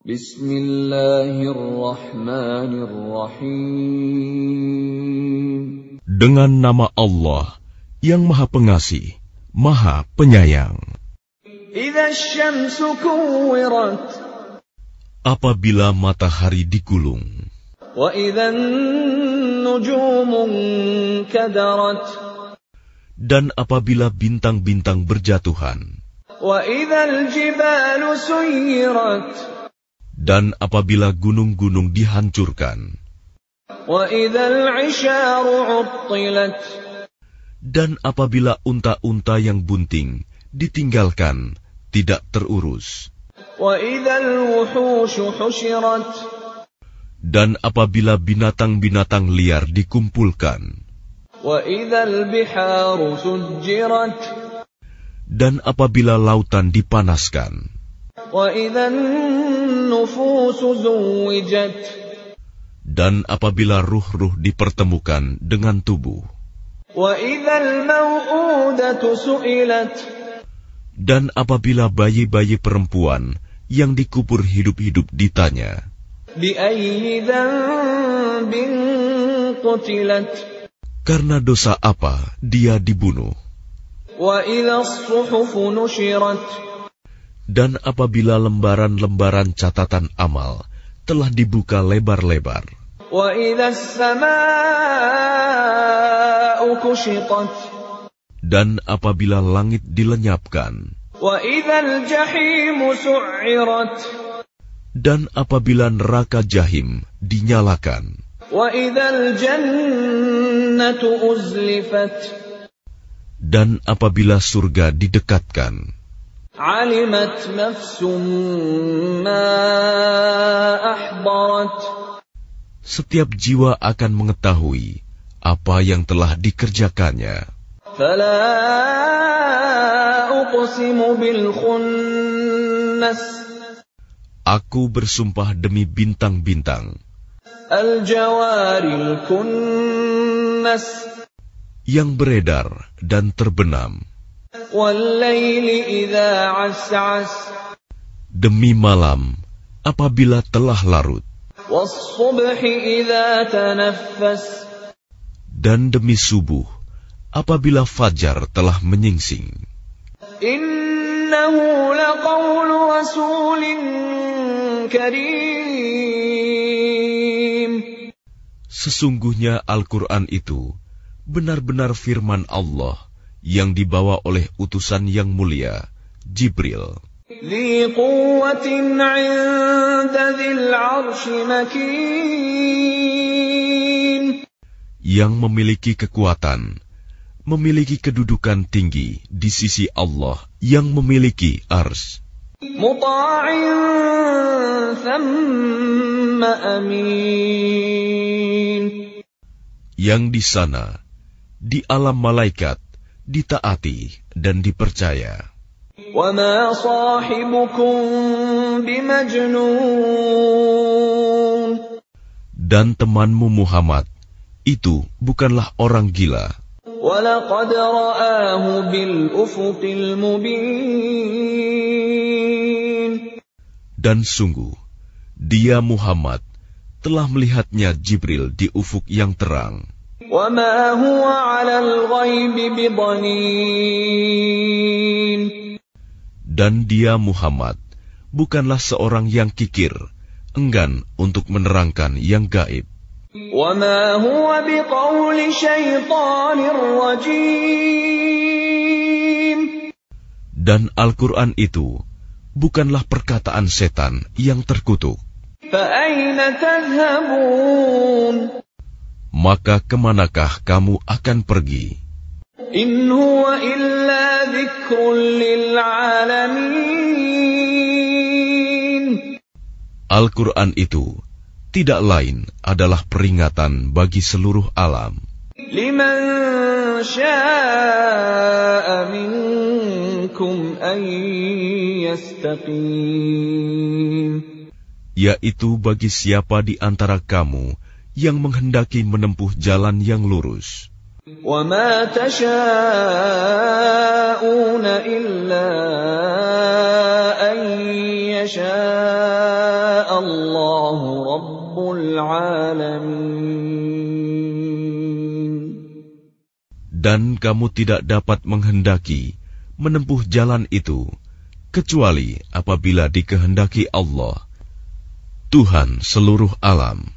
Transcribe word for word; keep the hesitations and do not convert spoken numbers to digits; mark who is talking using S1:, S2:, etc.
S1: Bismillahirrahmanirrahim.
S2: Dengan nama Allah yang Maha Pengasih, Maha Penyayang.
S1: Idza asy-syamsu kuwirat.
S2: Apabila matahari digulung.
S1: Wa idza an-nujumu kadarat.
S2: Dan apabila bintang-bintang berjatuhan.
S1: Wa idzal jibalu suyirat.
S2: Dan apabila gunung-gunung dihancurkan.
S1: Wa idzal 'isharu 'uttilat.
S2: Dan apabila unta-unta yang bunting ditinggalkan, tidak terurus.
S1: Wa idzal wuhushu husyirat.
S2: Dan apabila binatang-binatang liar dikumpulkan.
S1: Wa idzal biharu sujjirat.
S2: Dan apabila lautan dipanaskan.
S1: Wa idzan nufusu zuwijat.
S2: Dan apabila ruh-ruh dipertemukan dengan tubuh.
S1: Wa idzal mau'udatu su'ilat.
S2: Dan apabila bayi-bayi perempuan yang dikubur hidup-hidup ditanya.
S1: Bi ayyi dzanbin qutilat.
S2: Karena dosa apa dia dibunuh.
S1: Wa idzas suhufu nushirat.
S2: Dan apabila lembaran-lembaran catatan amal telah dibuka lebar-lebar.
S1: Wa idzas samaa'u kushitat.
S2: Dan apabila langit dilenyapkan.
S1: Wa idzal jahimu su'irat.
S2: Dan apabila neraka jahim dinyalakan.
S1: Wa idzal jannatu uzlifat.
S2: Dan apabila surga didekatkan.
S1: Alimat nafsum ma ahdarat. Setiap
S2: jiwa akan mengetahui apa yang telah dikerjakannya.
S1: Fala uqsimu bil khunnas.
S2: Aku bersumpah demi bintang-bintang.
S1: Al jawaril kunnas.
S2: Yang beredar dan terbenam.
S1: Wal-laili idza as'as.
S2: Demi malam apabila telah larut.
S1: Was-subhi idza tanaffas.
S2: Dan demi subuh apabila fajar telah menyingsing.
S1: Innahu laqawlu rasulin karim.
S2: Sesungguhnya Al-Quran itu benar-benar firman Allah yang dibawa oleh utusan yang mulia, Jibril.
S1: Dzi quwwatin 'inda dzil 'arsy makin.
S2: Yang memiliki kekuatan, memiliki kedudukan tinggi di sisi Allah yang memiliki ars.
S1: Muta'in thamma amin.
S2: Yang di sana, di alam malaikat, ditaati dan dipercaya.
S1: Wa ma sahibukum bimajnun.
S2: Dan temanmu Muhammad itu bukanlah orang gila.
S1: Wa laqad ra'ahu bil ufuqil mubin.
S2: Dan sungguh, dia Muhammad telah melihatnya Jibril di ufuk yang terang.
S1: Wa ma huwa 'alal ghaibi bidhanin.
S2: Dan dia Muhammad bukanlah seorang yang kikir, enggan untuk menerangkan yang gaib.
S1: Wa ma huwa biqauli syaitanir rajim.
S2: Dan Al-Quran itu bukanlah perkataan setan yang terkutuk.
S1: Fa aina tadhhabun.
S2: Maka kemanakah kamu akan pergi?
S1: In huwa illa dzikrun lil alamin.
S2: Al-Quran itu tidak lain adalah peringatan bagi seluruh alam.
S1: Liman syaa'a minkum an yastaqim.
S2: Yaitu bagi siapa di antara kamu yang menghendaki menempuh jalan yang lurus.
S1: وَمَا تَشَاءُونَ إِلَّا أَن يَشَاءَ Allahu Rabbul Alamin.
S2: Dan kamu tidak dapat menghendaki menempuh jalan itu, kecuali apabila dikehendaki Allah, Tuhan seluruh alam.